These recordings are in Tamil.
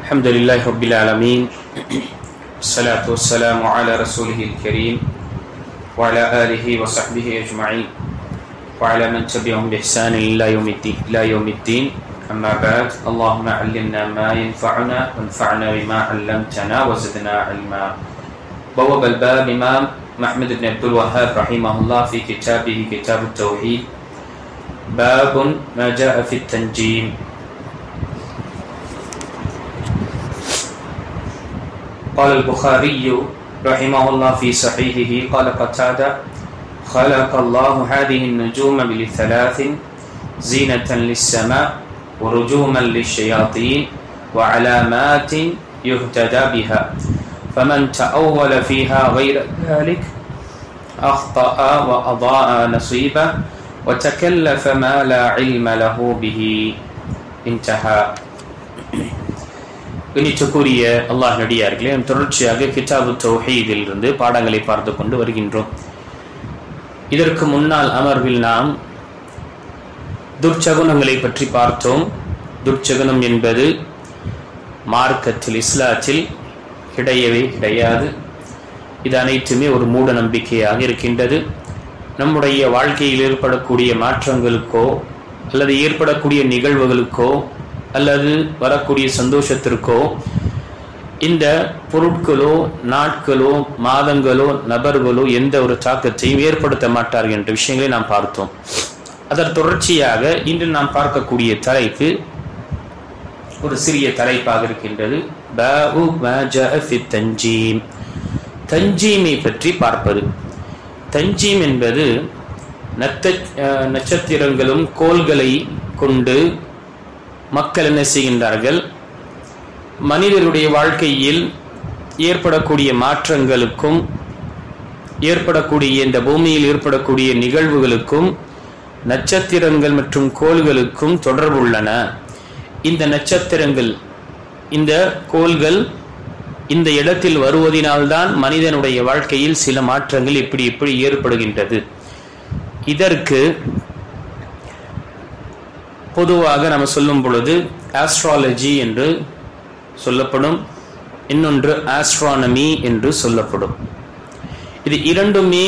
الحمد لله رب العالمين والصلاة والسلام على رسوله الكريم وعلى آله وصحبه أجمعين وعلى من تبعهم بإحسان إلى يوم الدين أما بعد اللهم علمنا ما ينفعنا وانفعنا بما علمتنا وزدنا علما. بواب الباب إمام محمد بن عبد الوهاب رحمه الله في كتابه كتاب التوحيد باب ما جاء في التنجيم. قال البخاري رحمه الله في صحيحه قال قتادة خلق الله هذه النجوم لثلاث زينة للسماء ورجوما للشياطين وعلامات يهتدى بها فمن تأول فيها غير ذلك أخطأ وأضاء نصيبه وتكلف ما لا علم له به. انتهى. இனிச்சுக்குரிய அல்லாஹ் நடிகார்களே, தொடர்ச்சியாக கிதாபு தௌஹீதில் இருந்து பாடங்களை பார்த்து கொண்டு வருகின்றோம். இதற்கு முன்னால் அமர்வில் நாம் துர்ச்சகுனங்களை பற்றி பார்த்தோம். துர்ச்சகுனம் என்பது மார்க்கத்தில் இஸ்லாத்தில் கிடையவே கிடையாது. இது அனைத்துமே ஒரு மூட நம்பிக்கையாக இருக்கின்றது. நம்முடைய வாழ்க்கையில் ஏற்படக்கூடிய மாற்றங்களுக்கோ அல்லது ஏற்படக்கூடிய நிகழ்வுகளுக்கோ அல்லது வரக்கூடிய சந்தோஷத்திற்கோ இந்த பொருட்களோ நாட்களோ மாதங்களோ நபர்களோ எந்த ஒரு தாக்கத்தையும் ஏற்படுத்த மாட்டார்கள் என்ற விஷயங்களை நாம் பார்த்தோம். அதன் தொடர்ச்சியாக இன்று நாம் பார்க்கக்கூடிய தலைப்பு ஒரு சிறிய தலைப்பாக இருக்கின்றது. பாபு மா ஜாஅ ஃபி தன்ஜீம். தன்ஜீமை பற்றி பார்ப்பது. தன்ஜீம் என்பது நட்சத்திரங்களும் கோள்களை கொண்டு மக்கள் என்ன செய்கின்றார்கள், மனிதருடைய வாழ்க்கையில் ஏற்படக்கூடிய மாற்றங்களுக்கும் ஏற்படக்கூடிய இந்த பூமியில் ஏற்படக்கூடிய நிகழ்வுகளுக்கும் நட்சத்திரங்கள் மற்றும் கோள்களுக்கும் தொடர்புள்ளன. இந்த நட்சத்திரங்கள் இந்த கோள்கள் இந்த இடத்தில் வருவதனால்தான் மனிதனுடைய வாழ்க்கையில் சில மாற்றங்கள் எப்படி ஏற்படுகின்றது. இதற்கு பொதுவாக நம்ம சொல்லும் பொழுது ஆஸ்ட்ராலஜி என்று சொல்லப்படும், இன்னொன்று ஆஸ்ட்ரானமி என்று சொல்லப்படும். இது இரண்டுமே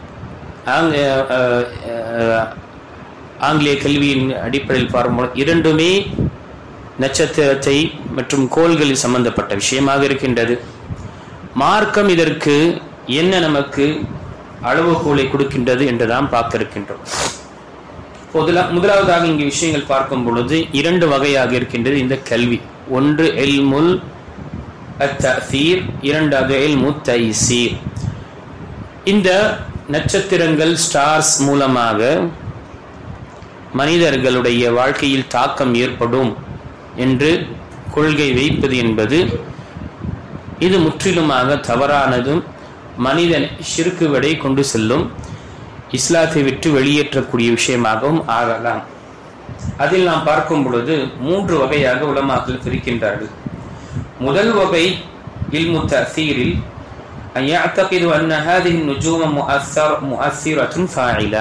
ஆங்கிலேய கல்வியின் அடிப்படையில் பார்க்கும்போது இரண்டுமே நட்சத்திரத்தை மற்றும் கோள்களில் சம்பந்தப்பட்ட விஷயமாக இருக்கின்றது. மார்க்கம் இதற்கு என்ன நமக்கு அளவுகோலை கொடுக்கின்றது என்று நாம் பார்க்க இருக்கின்றோம். முதலாவதாக இங்கு விஷயங்கள் பார்க்கும் பொழுது இரண்டு வகையாக இருக்கின்றது இந்த கல்வி. ஒன்று இல்முல் அத்தீர், இரண்டாவது இல்மு தைசீர். இந்த நட்சத்திரங்கள் ஸ்டார்ஸ் மூலமாக மனிதர்களுடைய வாழ்க்கையில் தாக்கம் ஏற்படும் என்று கொள்கை வைப்பது என்பது இது முற்றிலுமாக தவறானதும் மனிதன் ஷிர்க்கு வரை கொண்டு செல்லும், இஸ்லாத்தை விட்டு வெளியேற்றக்கூடிய விஷயமாகவும் ஆகலாம். அதில் நாம் பார்க்கும் பொழுது மூன்று வகையாக உலமாக்கள் பிரிக்கின்றார்கள். முதல் வகை இல்மு தஅசீரில் யஅதகிது அன்ன ஹாதிஹி நுஜூம முஅஸ்ஸிரத்துன் ஃபாயிலா.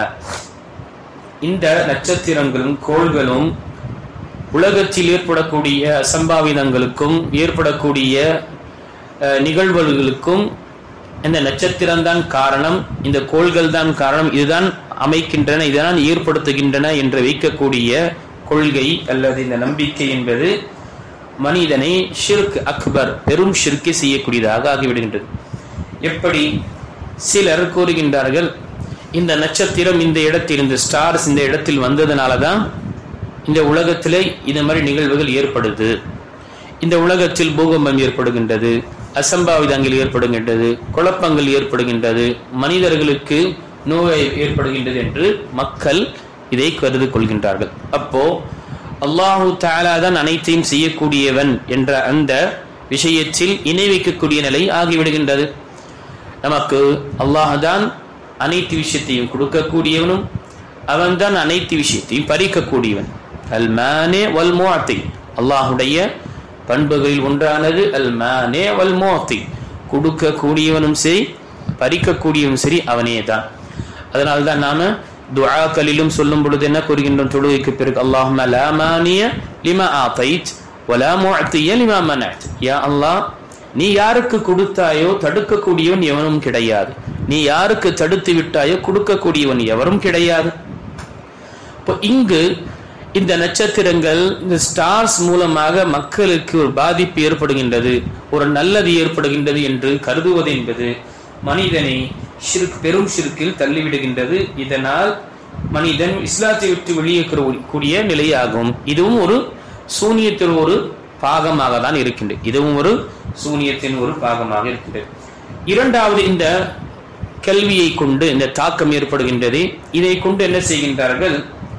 இந்த நட்சத்திரங்களும் கோள்களும் உலகத்தில் ஏற்படக்கூடிய அசம்பாவிதங்களுக்கும் ஏற்படக்கூடிய நிகழ்வுகளுக்கும் இந்த நட்சத்திரம்தான் காரணம், இந்த கோள்கள் தான் காரணம், இதுதான் அமைக்கின்றன, இதுதான் ஏற்படுத்துகின்றன என்று வைக்கக்கூடிய கொள்கை அல்லது இந்த நம்பிக்கை என்பது மனிதனை ஷிர்க் அக்பர், பெரும் ஷிர்க்கை செய்யக்கூடியதாக ஆகிவிடுகின்றது. எப்படி சிலர் கூறுகின்றார்கள், இந்த நட்சத்திரம் இந்த இடத்தில், இந்த ஸ்டார்ஸ் இந்த இடத்தில் வந்ததுனால தான் இந்த உலகத்திலே இந்த மாதிரி நிகழ்வுகள் ஏற்படுது, இந்த உலகத்தில் பூகம்பம் ஏற்படுகின்றது, அசம்பாவிதங்கள் ஏற்படுகின்றது, குழப்பங்கள் ஏற்படுகின்றது, மனிதர்களுக்கு நோய் ஏற்படுகின்றது என்று மக்கள் இதை கருது கொள்கின்றார்கள். அப்போ அல்லாஹு தஆலா தான் அனைத்தையும் செய்யக்கூடியவன் என்ற அந்த விஷயத்தில் இணை வைக்கக்கூடிய நிலை ஆகிவிடுகின்றது. நமக்கு அல்லாஹ் தான் அனைத்து விஷயத்தையும் கொடுக்கக்கூடியவனும் அவன்தான் அனைத்து விஷயத்தையும் பறிக்கக்கூடியவன். அல் மானே வல் முஅத்தி, அல்லாஹுடைய பண்புகளில் ஒன்றானது அல் மானே வல் முஅத்தி, கொடுக்கக்கூடியவனும் சரி பறிக்கக்கூடியவனும் சரி அவனே தான். அதனால்தான் நாம துஆக்களிலும் சொல்லும் பொழுது என்ன கூறுகின்றோம், தொழுகைக்கு பிறகு அல்லாஹும்ம லா மானிய லிமா ஆதைத் வலா முஅத்திய லிமா மனஅத். யா அல்லாஹ், நீ யாருக்கு கொடுத்தாயோ தடுக்கக்கூடியவன் எவனும் கிடையாது, நீ யாருக்கு தடுத்து விட்டாயோ கொடுக்கக்கூடியவன் எவரும் கிடையாது. இப்போ இங்கு இந்த நட்சத்திரங்கள், இந்த ஸ்டார்ஸ் மூலமாக மக்களுக்கு ஒரு பாதிப்பு ஏற்படுகின்றது, ஒரு நல்லது ஏற்படுகின்றது என்று கருதுவது என்பது மனிதனை பெரும் ஷிர்கில் தள்ளிவிடுகின்றது. இதனால் மனிதன் இஸ்லாத்தை விட்டு வெளியேறக்கூடிய நிலையாகும். இதுவும் ஒரு சூனியத்தின் ஒரு பாகமாக தான் இருக்கின்றது. இதுவும் ஒரு சூனியத்தின் ஒரு பாகமாக இருக்கின்றது. இரண்டாவது, இந்த கல்வியை கொண்டு இந்த தாக்கம் ஏற்படுகின்றது. இதை கொண்டு என்ன செய்கின்றார்கள்?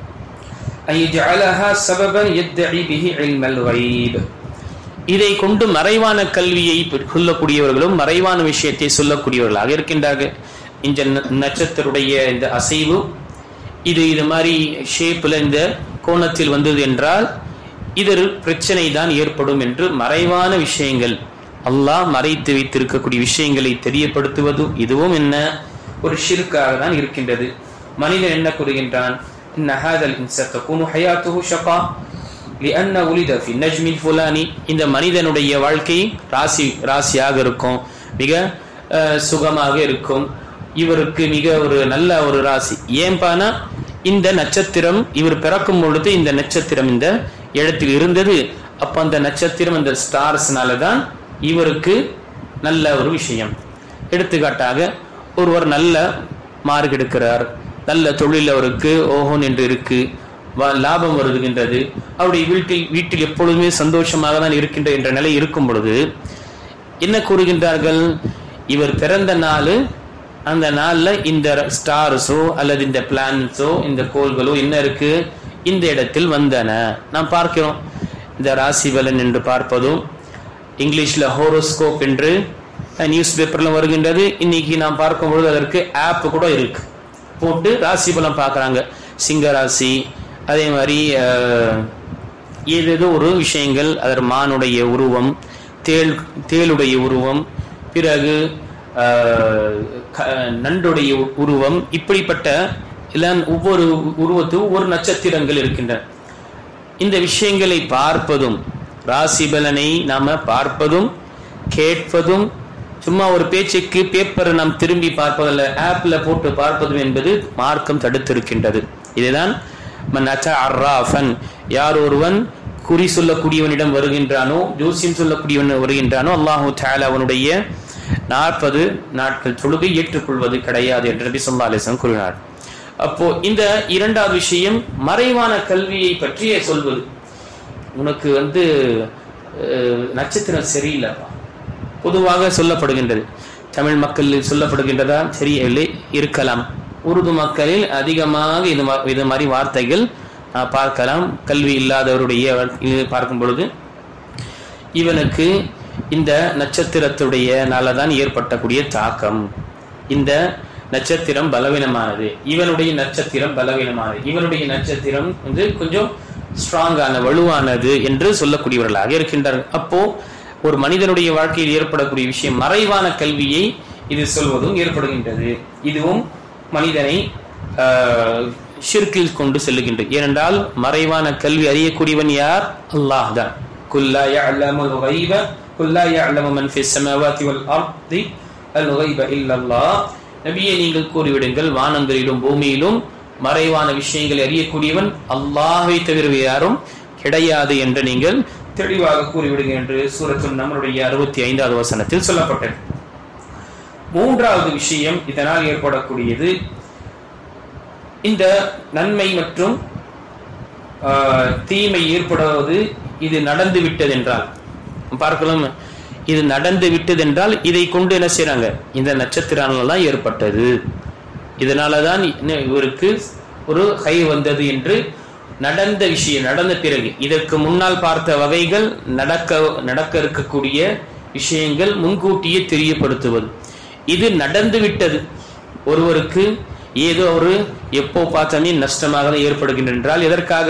இதை கொண்டு மறைவான கல்வியை சொல்லக்கூடியவர்களும் மறைவான விஷயத்தை சொல்லக்கூடியவர்களாக இருக்கின்றார்கள். இந்த நட்சத்திரத்துடைய இந்த அசைவு இது மாதிரி ஷேப்ல இந்த கோணத்தில் வந்தது என்றால் இது பிரச்சனை தான் ஏற்படும் என்று மறைவான விஷயங்கள், அல்லாஹ் மறைத்து வைத்திருக்கக்கூடிய விஷயங்களை தெரியப்படுத்துவது இதுவும் என்ன ஒரு ஷிர்காக தான் இருக்கின்றது. மனிதன் என்ன கூறுகின்றான்? إن هذا الإنسان تكون حياته شقاء لأن ولد في النجم الفلاني. இந்த மனிதனுடைய வாழ்க்கை ராசியாக இருக்கும், மிக சுகமாக இருக்கும், இவருக்கு மிக ஒரு நல்ல ஒரு ராசி. ஏன்பானா இந்த நட்சத்திரம் இவர் பிறக்கும் பொழுது இந்த நட்சத்திரம் இந்த இடத்தில் இருந்தது. அப்ப அந்த நட்சத்திரம் அந்த ஸ்டார்ஸ்னால தான் இவருக்கு நல்ல ஒரு விஷயம். எடுத்துக்காட்டாக ஒருவர் நல்ல மார்க் எடுக்கிறார், நல்ல தொழில் அவருக்கு ஓஹோன் என்று இருக்கு, லாபம் வருகின்றது, அவருடைய வீட்டில் எப்பொழுதுமே சந்தோஷமாக தான் இருக்கின்ற என்ற நிலை இருக்கும் பொழுது என்ன கூறுகின்றார்கள்? இவர் பிறந்த நாள், அந்த நாள்ல இந்த ஸ்டார்ஸோ அல்லது இந்த பிளானட்ஸோ இந்த கோள்களோ என்ன இருக்கு இந்த இடத்தில் வந்தன. நாம் பார்க்கிறோம், இந்த ராசி பலன் என்று பார்ப்பதும் இங்கிலீஷ்ல ஹோரோஸ்கோப் என்று நியூஸ் பேப்பர்ல வருகின்றது. இன்னைக்கு நாம் பார்க்கும்பொழுது அதற்கு ஆப் கூட இருக்கு, போட்டு ராசி பலம் பார்க்குறாங்க. சிங்க ராசி, அதே மாதிரி ஏதேதோ ஒரு விஷயங்கள், அதர் மானுடைய உருவம், தேளுடைய உருவம், பிறகு நண்டுடைய உருவம், இப்படிப்பட்ட எல்லாம் ஒவ்வொரு உருவத்தும் ஒவ்வொரு நட்சத்திரங்கள் இருக்கின்றன. இந்த விஷயங்களை பார்ப்பதும், ராசி பலனை நாம பார்ப்பதும் கேட்பதும், சும்மா ஒரு பேச்சுக்கு பேப்பரை நாம் திரும்பி பார்ப்பதில்ல, ஆப்ல போட்டு பார்ப்பதும் என்பது மார்க்கம் தடுத்திருக்கின்றது. இதுதான் யார் ஒருவன் குறி சொல்லக்கூடியவனிடம் வருகின்றானோ, ஜோசியம் சொல்லக்கூடியவன் வருகின்றானோ, அல்லாஹு தஆலா அவனுடைய 40 நாட்கள் தொழுகை ஏற்றுக்கொள்வது கிடையாது என்று நபி ஸல்லல்லாஹு அலைஹி வஸல்லம் கூறினார். அப்போ இந்த இரண்டாவது விஷயம் மறைவான கல்வியை பற்றிய சொல்வது. உனக்கு நட்சத்திரம் சரியில்லைப்பா, பொதுவாக சொல்லப்படுகின்றது. தமிழ் மக்களில் சொல்லப்படுகின்றதா? சரியில்லை, இருக்கலாம். உருது மக்களில் அதிகமாக இது மாதிரி வார்த்தைகள் பார்க்கலாம். கல்வி இல்லாதவருடைய பார்க்கும் பொழுது இவனுக்கு இந்த நட்சத்திரத்துடைய நாளதான் ஏற்பட்டக்கூடிய தாக்கம், இந்த நட்சத்திரம் பலவீனமானது, இவனுடைய நட்சத்திரம் பலவீனமானது, இவனுடைய நட்சத்திரம் கொஞ்சம் ஸ்ட்ராங்கான வலுவானது என்று சொல்லக்கூடியவர்களாக இருக்கின்றார்கள். அப்போ ஒரு மனிதனுடைய வாழ்க்கையில் ஏற்படக்கூடிய விஷயம் மறைவான கல்வியை இது சொல்வதும் ஏற்படுகின்றது. இதுவும் மனிதனை ஷிர்கில் கொண்டு செல்லுகின்றது. ஏனென்றால் மறைவான கல்வி அறியக்கூடியவன் யார்? அல்லாஹ் தான். குல்லா யஅலமுல் கைப குல்லா யஅலமு மன் ஃபிஸ் ஸமாவாதி வல் அர்தி அல் கைப இல்லல்லாஹ். நபியே, நீங்கள் கூறிவிடுங்கள், வானங்களிலும் பூமியிலும் மறைவான விஷயங்களை அறியக்கூடியவன் அல்லாஹ்வை தவிர யாரும் கிடையாது என்று நீங்கள் தெளிவாக கூறிவிடுங்க என்று சூரத்துன் நம்ருடைய 65வது வசனத்தில் சொல்லப்பட்டது. மூன்றாவது விஷயம் இதனால் ஏற்படக்கூடியது, இந்த நன்மை மற்றும் தீமை ஏற்படுவது. இது நடந்து விட்டது என்றால் பார்க்கலாம், இது நடந்து விட்டது என்றால் இதை கொண்டு என்ன செய்யறாங்க? இந்த நட்சத்திரனால தான் ஏற்பட்டது, இதனாலதான் இவருக்கு ஒரு கை வந்தது என்று நடந்த விஷயம் நடந்த பிறகு, இதற்கு முன்னால் பார்த்த வகைகள் நடக்க இருக்கக்கூடிய விஷயங்கள் முன்கூட்டியே தெரியப்படுத்துவது. இது நடந்து விட்டது. ஒருவருக்கு ஏதோ ஒரு எப்போ பார்த்தாமே நஷ்டமாக ஏற்படுகின்ற என்றால் எதற்காக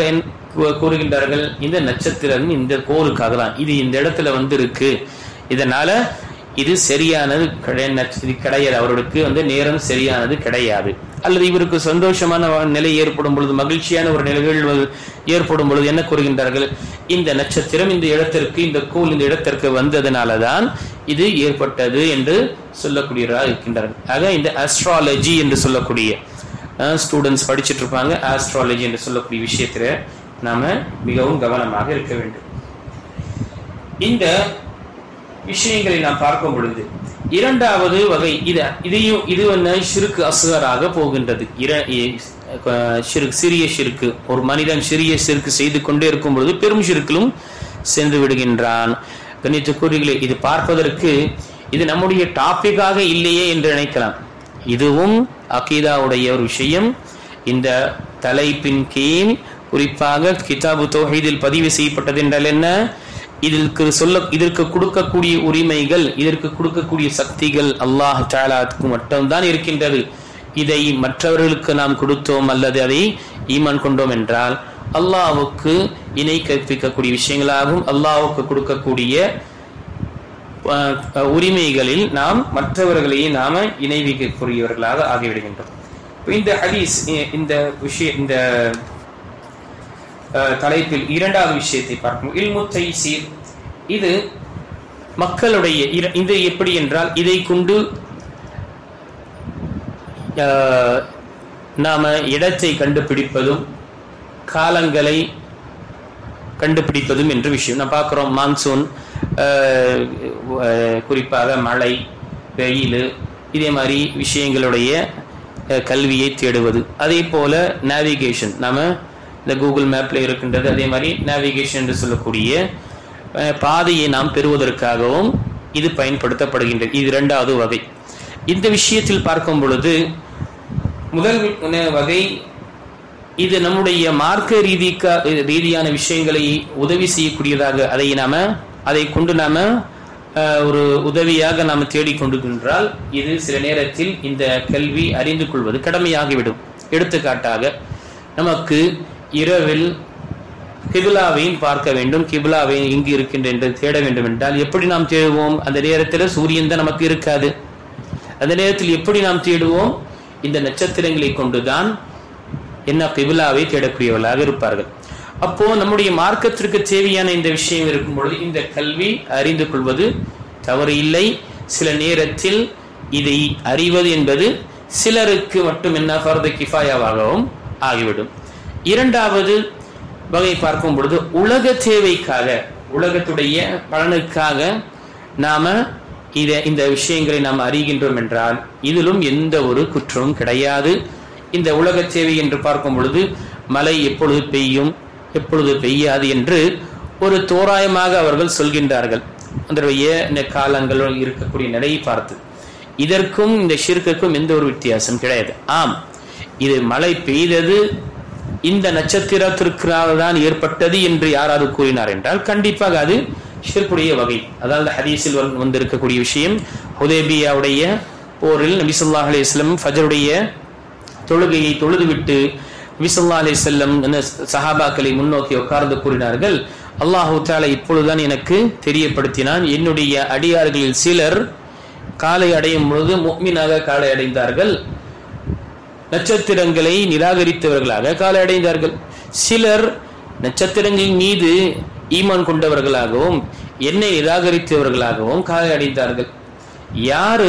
கூறுகின்றார்கள்? இந்த நட்சத்திரம் இந்த கோருக்காக தான், இது இந்த இடத்துல இருக்கு, இதனால இது சரியானது கிடையாது, அவருக்கு நேரம் சரியானது கிடையாது. அல்லது இவருக்கு சந்தோஷமான நிலை ஏற்படும் பொழுது, மகிழ்ச்சியான ஒரு நிகழ்வு ஏற்படும் பொழுது என்ன கூறுகின்றார்கள், இந்த நட்சத்திரம் இந்த இடத்திற்கு, இந்த கோள் இந்த இடத்திற்கு வந்ததனாலதான் இது ஏற்பட்டது என்று சொல்லக்கூடியவராக இருக்கின்றார்கள். ஆக இந்த ஆஸ்ட்ராலஜி என்று சொல்லக்கூடிய ஸ்டூடெண்ட்ஸ் படிச்சுட்டு இருப்பாங்க, ஆஸ்ட்ராலஜி என்று சொல்லக்கூடிய விஷயத்துல நாம மிகவும் கவனமாக இருக்க வேண்டும். இந்த விஷயங்களை நாம் பார்க்கும் பொழுது இரண்டாவது வகை இது ஷிர்க் அஸ்கராக போகின்றது. சிறிய ஷிர்க், ஒரு மனிதன் சிறிய ஷிர்க் செய்து கொண்டே இருக்கும் பொழுது பெரும் ஷிர்க்கிலும் சென்று விடுகின்றான். கண்ணியத்துக்குரியவர்களே, இது பார்ப்பதற்கு இது நம்முடைய டாபிக்காக இல்லையே என்று நினைக்கலாம். இதுவும் அகீதாவுடைய ஒரு விஷயம். இந்த தலைப்பின் கீழ் குறிப்பாக கிதாபு தௌஹீதில் பதிவு செய்யப்பட்டது என்றால் என்ன, இதற்கு கொடுக்கக்கூடிய உரிமைகள், இதற்கு கொடுக்கக்கூடிய சக்திகள் அல்லாஹ் தஆலாவுக்கு மட்டும்தான் இருக்கின்றது. இதை மற்றவர்களுக்கு நாம் கொடுத்தோம் அல்லது அதை ஈமான் கொண்டோம் என்றால் அல்லாஹ்வுக்கு இணை கற்பிக்கக்கூடிய விஷயங்களாகும். அல்லாஹ்வுக்கு கொடுக்கக்கூடிய உரிமைகளில் நாம் மற்றவர்களையே நாம இணை வைக்கக்கூடியவர்களாக ஆகிவிடுகின்றோம். இந்த ஹதீஸ், இந்த விஷயம், இந்த தலைப்பில் இரண்டாவது விஷயத்தை பார்க்கணும். இல்மு தைசீர், இது மக்களுடைய இது எப்படி என்றால், இதை கொண்டு நாம இடத்தை கண்டுபிடிப்பதும் காலங்களை கண்டுபிடிப்பதும் என்ற விஷயம் நான் பார்க்கிறோம். மான்சூன், குறிப்பாக மழை, வெயில், இதே மாதிரி விஷயங்களுடைய கல்வியை தேடுவது. அதே போல நேவிகேஷன், நாம இந்த கூகுள் மேப்ல இருக்கின்றது. அதே மாதிரி நேவிகேஷன் என்று சொல்லக்கூடிய பாதையை நாம் பெறுவதற்காகவும் இது பயன்படுத்தப்படுகின்றது. இது இரண்டாவது வகை. இந்த விஷயத்தில் பார்க்கும் பொழுது முதல் வகை, இது நம்முடைய மார்க்க ரீதியான விஷயங்களை உதவி செய்யக்கூடியதாக, அதை கொண்டு நாம ஒரு உதவியாக நாம் தேடிக்கொண்டிருக்கின்றால் இது சில நேரத்தில் இந்த கல்வி அறிந்து கொள்வது கடமையாகிவிடும். எடுத்துக்காட்டாக, நமக்கு இரவில் கிபிலாவையும் பார்க்க வேண்டும், கிபிலாவை இங்கு இருக்கின்ற என்று தேட வேண்டும் என்றால் எப்படி நாம் தேடுவோம்? அந்த நேரத்தில் சூரியன் தான் நமக்கு இருக்காது. அந்த நேரத்தில் எப்படி நாம் தேடுவோம்? இந்த நட்சத்திரங்களை கொண்டுதான் என்ன கிபிலாவை தேடக்கூடியவர்களாக இருப்பார்கள். அப்போ நம்முடைய மார்க்கத்திற்கு தேவையான இந்த விஷயம் இருக்கும் பொழுது இந்த கல்வி அறிந்து கொள்வது தவறு இல்லை. சில நேரத்தில் இதை அறிவது என்பது சிலருக்கு மட்டும் என்ன ஃபர்து கிஃபாயாவாகவும் ஆகிவிடும். இரண்டாவது வகை பார்க்கும் பொழுது உலக தேவைக்காக, உலகத்துடைய பலனுக்காக நாம இந்த விஷயங்களை நாம் அறிகின்றோம் என்றால் இதிலும் எந்த ஒரு குற்றமும் கிடையாது. இந்த உலக தேவை என்று பார்க்கும் பொழுது மழை எப்பொழுது பெய்யும், எப்பொழுது பெய்யாது என்று ஒரு தோராயமாக அவர்கள் சொல்கின்றார்கள். அந்த காலங்களும் இருக்கக்கூடிய நிலையை பார்த்து இதற்கும் இந்த ஷிர்க்குக்கும் எந்த ஒரு வித்தியாசம் கிடையாது. ஆம், இது மழை பெய்தது இந்த நட்சத்திரத்திற்காக தான் ஏற்பட்டது என்று யாராவது கூறினார் என்றால் கண்டிப்பாக அது ஷிர்க்குடைய வகை. அதாவது ஹதீஸில் வந்திருக்கக்கூடிய விஷயம், ஹுதைபியாவுடைய போரில் நபி ஸல்லல்லாஹு அலைஹி வஸல்லம் ஃபஜ்ருடைய தொழுகையை தொழுதுவிட்டு நபி ஸல்லல்லாஹு அலைஹி வஸல்லம் சஹாபாக்களை முன்னோக்கி உட்கார்ந்து கூறினார்கள், அல்லாஹு தஆலா இப்பொழுதுதான் எனக்கு தெரியப்படுத்தினான், என்னுடைய அடியார்களில் சிலர் காலை அடையும் பொழுது முஃமினாக காலை அடைந்தார்கள், நட்சத்திரங்களை நிராகரித்தவர்களாக காலை அடைந்தார்கள். சிலர் நட்சத்திரங்களின் மீது ஈமான் கொண்டவர்களாகவும் என்னை நிராகரித்தவர்களாகவும் காலை அடைந்தார்கள். யாரு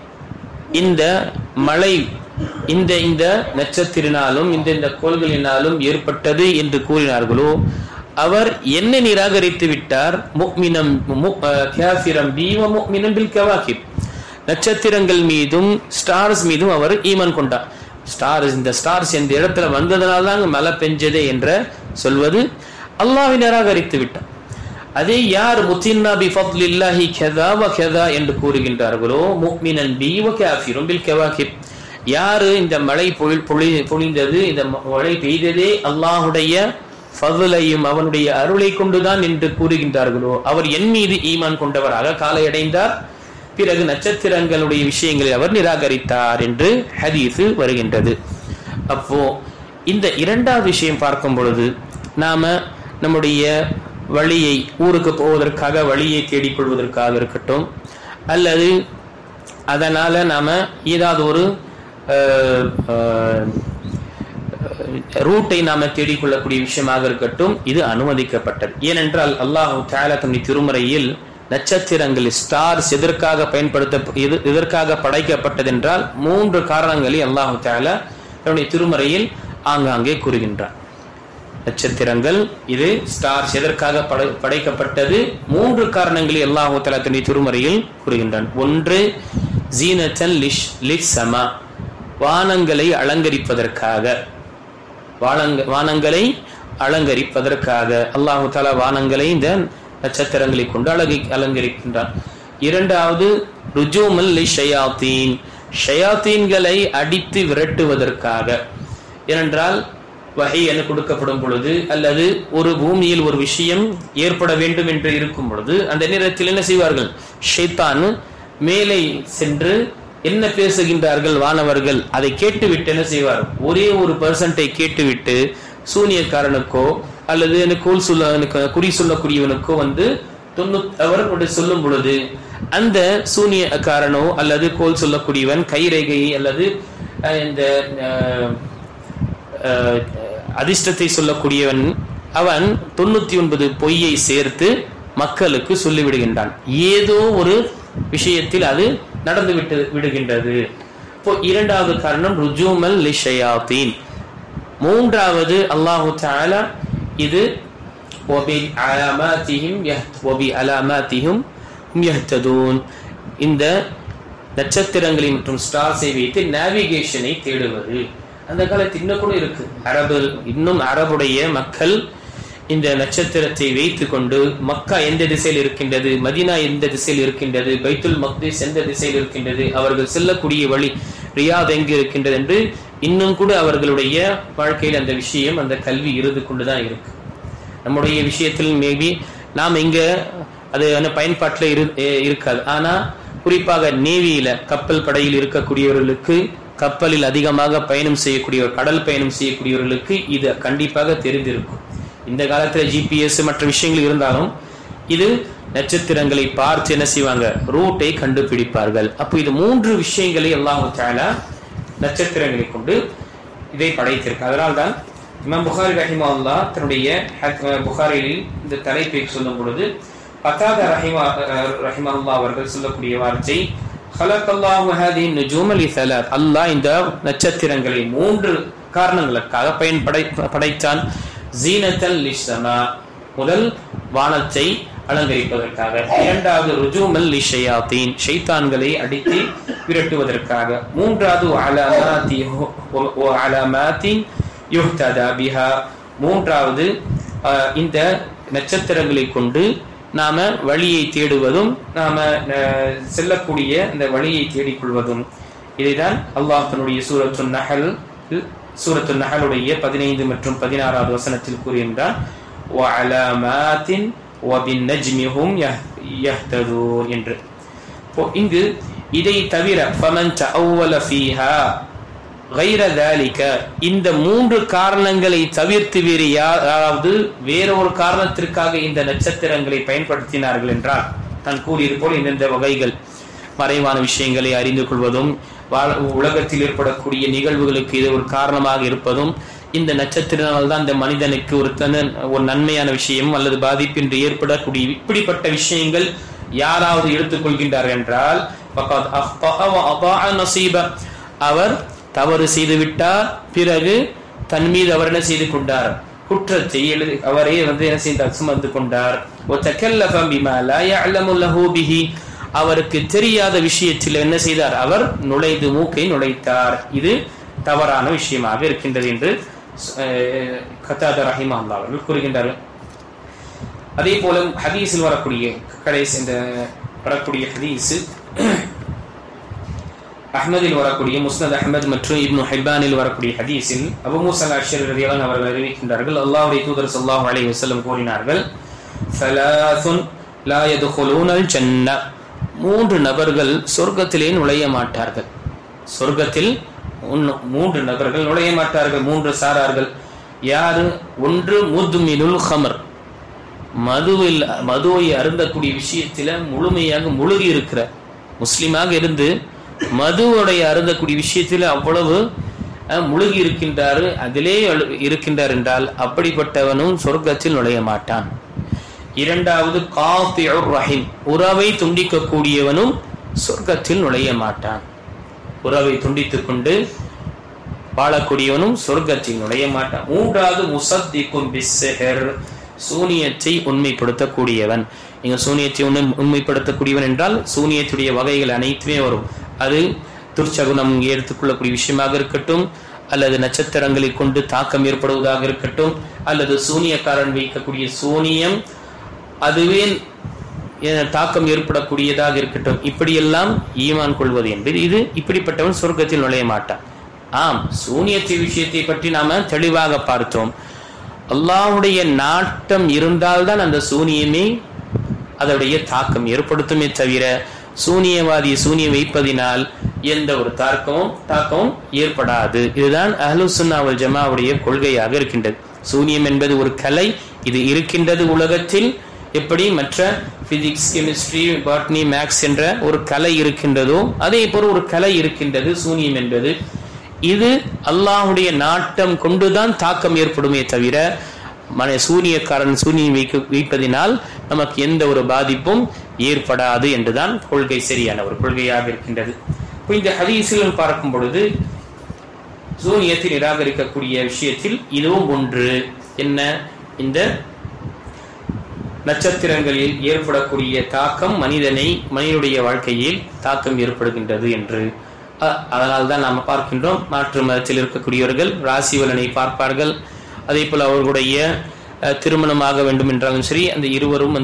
இந்த மழை இந்த நட்சத்திரனாலும் இந்த கோள்களினாலும் ஏற்பட்டது என்று கூறினார்களோ அவர் என்னை நிராகரித்து விட்டார். முஃமினம் காஃபிரம் பி வ முஃமினம் பில் கவாகிப், நட்சத்திரங்கள் மீதும் ஸ்டார்ஸ் மீதும் அவர் ஈமான் கொண்டார். இந்த ஸ்டார்ஸ் இந்த இடத்துல வந்ததனால தான் மழை பெஞ்சதே என்ற சொல்வது அல்லாஹ்வை நிராகரித்து விட்டார். அதே யார் முத்தின்னா பி ஃபத்லில்லாஹி கதா வ கதா என்று கூறுகின்றார்களோ முஃமினன் பி வ காஃபிரும் பில் கவாகிப், யாரு இந்த மழை பொழிந்தது, இந்த மழை பெய்ததே அல்லாஹுடைய ஃபதுலையும் அவனுடைய அருளை கொண்டுதான் என்று கூறுகின்றார்களோ அவர் என் மீது ஈமான் கொண்டவராக காலை அடைந்தார், பிறகு நட்சத்திரங்களுடைய விஷயங்களை அவர் நிராகரித்தார் என்று ஹதீஸு வருகின்றது. அப்போ இந்த இரண்டாவது விஷயம் பார்க்கும் பொழுது நாம நம்முடைய வழியை, ஊருக்கு போவதற்காக வழியை தேடிக்கொள்வதற்காக இருக்கட்டும், அல்லது அதனால நாம ஏதாவது ஒரு ரூட்டை நாம தேடிக்கொள்ளக்கூடிய விஷயமாக இருக்கட்டும், இது அனுமதிக்கப்பட்டது. ஏனென்றால் அல்லாஹ் தஆலா தன்னுடைய திருமறையில் நட்சத்திரங்கள் ஸ்டார்ஸ் எதற்காக படைக்கப்பட்டது என்றால் 3 காரணங்களை அல்லாஹ் தஆலா தன்னுடைய திருமறையில் ஆங்காங்கே கூறுகின்றார். நட்சத்திரங்கள் இது ஸ்டார்ஸ் எதற்காக படைக்கப்பட்டது, 3 காரணங்களை அல்லாஹ் தஆலா தன்னுடைய திருமறையில் கூறுகின்றான். ஒன்று ஜீனத்தன் லிஸ்ஸமா, வானங்களை அலங்கரிப்பதற்காக, வானங்களை அலங்கரிப்பதற்காக அல்லாஹ் தஆலா வானங்களை இந்த நட்சத்திரங்களை கொண்டு அலங்கரிக்கின்றான். இரண்டாவது ருஜூமல் லிஷயாத்தீன், ஷயாத்தீன்களை அடித்து விரட்டுவதற்காக. ஏனென்றால் வஹி என கொடுக்கப்படும் பொழுது அல்லது ஒரு பூமியில் ஒரு விஷயம் ஏற்பட வேண்டும் என்று இருக்கும் பொழுது அந்த நேரத்தில் என்ன செய்வார்கள், ஷைத்தான் மேலே சென்று என்ன பேசுகின்றார்கள் வானவர்கள் அதை கேட்டுவிட்டு என்ன செய்வார், ஒரே ஒரு பர்சன்டை கேட்டுவிட்டு சூனியக்காரனுக்கோ அல்லது குறி சொல்லக்கூடியவனுக்கோ வந்து அவர் சொல்லும் பொழுது அந்த சூனியக்காரனோ அல்லது கோல் சொல்லக்கூடியவன் கைரேகையை அல்லது இந்த அதிர்ஷ்டத்தை சொல்லக்கூடியவன் அவன் 99 பொய்யை சேர்த்து மக்களுக்கு சொல்லிவிடுகின்றான். ஏதோ ஒரு விஷயத்தில் அது நடந்து விடுகின்றது. இப்போ இரண்டாவது காரணம் ருஜூமல் லிஷயாத்தீன். மூன்றாவது அல்லாஹு தஆலா இது இந்த நட்சத்திரங்களை மற்றும் ஸ்டார்ஸை வைத்து நேவிகேஷனை தேடுவது. அந்த காலத்தில் இன்னும் கூட இருக்கு. அரபுடைய மக்கள் இந்த நட்சத்திரத்தை வைத்து கொண்டு மக்கா எந்த திசையில் இருக்கின்றது, மதீனா எந்த திசையில் இருக்கின்றது, பைத்துல் மக்திஸ் எந்த திசையில் இருக்கின்றது, அவர்கள் செல்லக்கூடிய வழி ரியாத் எங்கு இருக்கின்றது என்று இன்னும் கூட அவர்களுடைய வாழ்க்கையில் அந்த விஷயம் அந்த கல்வி இருந்து கொண்டுதான் இருக்கு. நம்முடைய விஷயத்தில் மேபி நாம் இங்க அது பயன்பாட்டில் இருக்காது. ஆனா குறிப்பாக நேவியில கப்பல் படையில் இருக்கக்கூடியவர்களுக்கு, கப்பலில் அதிகமாக பயணம் செய்யக்கூடியவர், கடல் பயணம் செய்யக்கூடியவர்களுக்கு இது கண்டிப்பாக தெரிந்திருக்கும். இந்த காலத்துல ஜிபிஎஸ் மற்ற விஷயங்கள் இருந்தாலும் இது நட்சத்திரங்களை பார்த்து என்ன செய்வாங்க, ரூட்டை கண்டுபிடிப்பார்கள். அப்போ இது 3 விஷயங்களை அல்லாஹ் தஆலா நட்சத்திரங்களை கொண்டு இதை படைத்திருக்கு. அதனால்தான் இமாம் புகாரி ரஹிமஹுல்லாஹ் தன்னுடைய புகாரியில் இந்த தலைப்பை சொல்லும் பொழுது கதாதா ரஹிமஹுல்லாஹ் அவர்கள் சொல்லக்கூடிய வார்த்தை, خلقallahu هذه النجوم لثلاث, அல்லாஹ் இந்த நட்சத்திரங்களை 3 காரணங்களுக்காக படைத்தான். ஜீனத்தல் லிஸ்ஸமா, முதல் வானத்தை அலங்கரிப்பதற்காக. இரண்டாவது ருஜூமல் லிஷயாத்தீன், ஷைத்தான்களை அடித்து விரட்டுவதற்காக. மூன்றாவது அலாமாத்தின் யுஹ்ததா பிஹா, மூன்றாவது இந்த நட்சத்திரங்களை கொண்டு நாம வழியை தேடுவதும் நாம செல்லக்கூடிய இந்த வழியை தேடிக்கொள்வதும். இதைதான் அல்லாஹ் தன்னுடைய சூரத்துன் நஹலுடைய 15 மற்றும் 16வது வசனத்தில் கூறுகின்றான், வஅலாமாத்தின் வபின்னஜ்மிஹும் யஹ்ததூன் என்று. இங்கு இதை தவிர ஃபமன் தஅவ்வல ஃபீஹா غير ذلك, இந்த 3 காரணங்களை தவிர்த்து வேறு யாராவது வேற ஒரு காரணத்திற்காக இந்த நட்சத்திரங்களை பயன்படுத்தினார்கள் என்றால், நான் கூறியது போல் இந்த வகைகள் மறைவான விஷயங்களை அறிந்து கொள்வதும் உலகத்தில் ஏற்படக்கூடிய நிகழ்வுகளுக்கு இது ஒரு காரணமாக இருப்பதும், இந்த நட்சத்திரங்கள் தான் இந்த மனிதனுக்கு ஒரு நன்மையான விஷயம் அல்லது பாதிப்பின்றி ஏற்படக்கூடிய இப்படிப்பட்ட விஷயங்கள் யாராவது எடுத்துக்கொள்கின்றார்கள் என்றால் அவர் தவறு செய்துவிட்டார், பிறகு தன் மீது அவர் என்ன செய்து கொண்டார், குற்றத்தை அவரே என்ன செய்தார், சுமந்து கொண்டார். அவருக்கு தெரியாத விஷயத்தில் என்ன செய்தார், அவர் மூக்கை நுழைத்தார். இது தவறான விஷயமாக இருக்கின்றது என்று கதாதா ரஹிமஹுல்லாஹ் அவர்கள் கூறுகின்றார்கள். அதே போல ஹதீஸில் வரக்கூடிய ஹதீஸ் அஹ்மதில் வரக்கூடிய முஸ்னத் அஹ்மத் மற்றும் இப்னு ஹிப்பானில் வரக்கூடிய ஹதீஸில் அபூ மூஸா அல்-அஷ்அரி ரலியல்லாஹு அவர்கள் அறிவிக்கின்றார்கள், அல்லாஹ்வுடைய தூதர் ஸல்லல்லாஹு அலைஹி வஸல்லம் கூறினார்கள், ஸலாசுன் லா யதுகுலூனல் ஜன்னah, 3 நபர்கள் சொர்க்கத்திலே நுழைய மாட்டார்கள். சொர்க்கத்தில் 3 நபர்கள் நுழைய மாட்டார்கள். 3 சாரார்கள். யாரு? ஒன்று முத்மினுல் ஹமர், மதுவை அருந்தக்கூடிய விஷயத்தில முழுமையாக முழுகி இருக்கிற முஸ்லிமாக இருந்து மதுவுடைய அருந்தக்கூடிய விஷயத்தில் அவ்வளவு முழுகி இருக்கின்றாரு, அதிலே இருக்கின்றார் என்றால் அப்படிப்பட்டவனும் சொர்க்கத்தில் நுழைய மாட்டான். இரண்டாவது காத்தியுர் ரஹீம், உறவை துண்டிக்கக்கூடியவனும் சொர்க்கத்தில் நுழைய மாட்டான். உறவை துண்டித்துக் கொண்டு வாழக்கூடியவனும் சொர்க்கத்தில் நுழைய மாட்டான். மூன்றாவது முசத்திக்கும் பிஸ்ஸஹர், சூனியத்தை உண்மைப்படுத்தக்கூடியவன். நீங்க சூனியத்தை உண்மைப்படுத்தக்கூடியவன் என்றால் சூனியத்துடைய வகைகள் அனைத்துமே வரும். அது துர்ச்சகுணம் எடுத்துக்கொள்ளக்கூடிய விஷயமாக இருக்கட்டும், அல்லது நட்சத்திரங்களை கொண்டு தாக்கம் ஏற்படுவதாக இருக்கட்டும், அல்லது சூனியக்காரன் வைக்கக்கூடிய சூனியம் அதுவே தாக்கம் ஏற்படக்கூடியதாக இருக்கட்டும், இப்படியெல்லாம் ஈமான் கொள்வது என்பது இது இப்படிப்பட்டவன் சொர்க்கத்தில் நுழைய மாட்டான். ஆம், சூனியத்தை விஷயத்தை பற்றி நாம தெளிவாக பார்த்தோம். அல்லாஹ்வுடைய நாட்டம் இருந்தால்தான் அந்த சூனியமே அதனுடைய தாக்கம் ஏற்படுத்துமே தவிர சூனியவாதியை சூனியம் வைப்பதினால் எந்த ஒரு தாக்கமும் ஏற்படாது. இதுதான் அஹ்லுஸ் சுன்னா வல் ஜமாவுடைய கொள்கையாக இருக்கின்றது. சூனியம் என்பது ஒரு கலை, இது இருக்கின்றது உலகத்தில். எப்படி மற்ற பிசிக்ஸ், கெமிஸ்ட்ரி, பாட்னி, மேக்ஸ் என்ற ஒரு கலை இருக்கின்றதோ அதே போல ஒரு கலை இருக்கின்றது சூனியம் என்பது. இது அல்லாஹ்வுடைய நாட்டம் கொண்டுதான் தாக்கம் ஏற்படுமே தவிர சூனியக்காரன் சூனியம் வைப்பதினால் நமக்கு எந்த ஒரு பாதிப்பும் ஏற்படாது என்றுதான் கொள்கை சரியான ஒரு கொள்கையாக இருக்கின்றது. இந்த ஹதீஸில் பார்க்கும் பொழுது சூனியத்தை நிராகரிக்கக்கூடிய விஷயத்தில் இதுவும் ஒன்று. என்ன? இந்த நட்சத்திரங்களில் ஏற்படக்கூடிய தாக்கம் மனிதனுடைய வாழ்க்கையில் தாக்கம் ஏற்படுகின்றது என்று. அதனால்தான் நாம் பார்க்கின்றோம், மாற்று மதத்தில் இருக்கக்கூடியவர்கள் ராசி பலனை பார்ப்பார்கள். அதே போல அவர்களுடைய திருமணமாக வேண்டும் என்றாலும் சரி, அந்த இருவரும்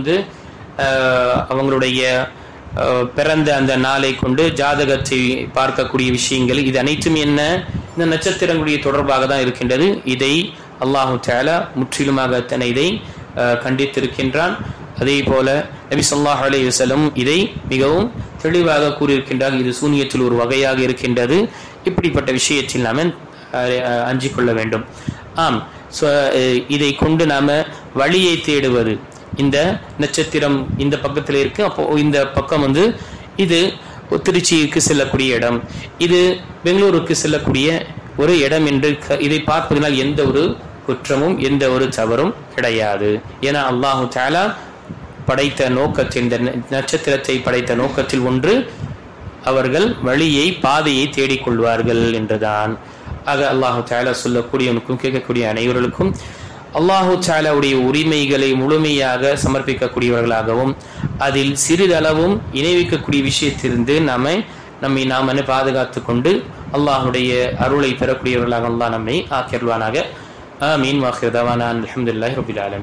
அவங்களுடைய பிறந்த அந்த நாளை கொண்டு ஜாதகத்தை பார்க்கக்கூடிய விஷயங்கள், இது அனைத்தும் என்ன? இந்த நட்சத்திரங்களுடைய தொடர்பாக தான் இருக்கின்றது. இதை அல்லாஹு தஆலா முற்றிலுமாக இதை கண்டித்திருக்கின்றான். அதே போல நபி ஸல்லல்லாஹு அலைஹி வஸல்லம் இதை மிகவும் தெளிவாக கூறியிருக்கின்றார். இது சூனியத்தில் ஒரு வகையாக இருக்கின்றது. இப்படிப்பட்ட விஷயத்தில் நாம அஞ்சிக் கொள்ள வேண்டும். ஆம், இதை கொண்டு நாம வழியை தேடுவது, இந்த நட்சத்திரம் இந்த பக்கத்தில் இருக்கு, அப்போ இந்த பக்கம் இது திருச்சிக்கு செல்லக்கூடிய இடம், இது பெங்களூருக்கு செல்லக்கூடிய ஒரு இடம் என்று இதை பார்ப்பதனால் எந்த ஒரு குற்றமும் எந்த ஒரு தவறும் கிடையாது. ஏன்னா அல்லாஹு தஆலா படைத்த நோக்கத்தில், இந்த நட்சத்திரத்தை படைத்த நோக்கத்தில் ஒன்று அவர்கள் பாதையை தேடிக்கொள்வார்கள் என்றுதான். ஆக அல்லாஹு தஆலா சொல்லக்கூடியவனுக்கும் கேட்கக்கூடிய அனைவர்களுக்கும் அல்லாஹு தஆலாவுடைய உரிமைகளை முழுமையாக சமர்ப்பிக்கக்கூடியவர்களாகவும் அதில் சிறிதளவும் இணைவிக்கக்கூடிய விஷயத்திலிருந்து நம்மை நாம் பாதுகாத்து கொண்டு அல்லாஹுடைய அருளை பெறக்கூடியவர்களாக அல்லாஹ் நம்மை ஆக்கியருள்வானாக. ஆமீன். வாஹிர் தவானா அல்ஹம்துலில்லாஹி ரப்பில் ஆலமீன்.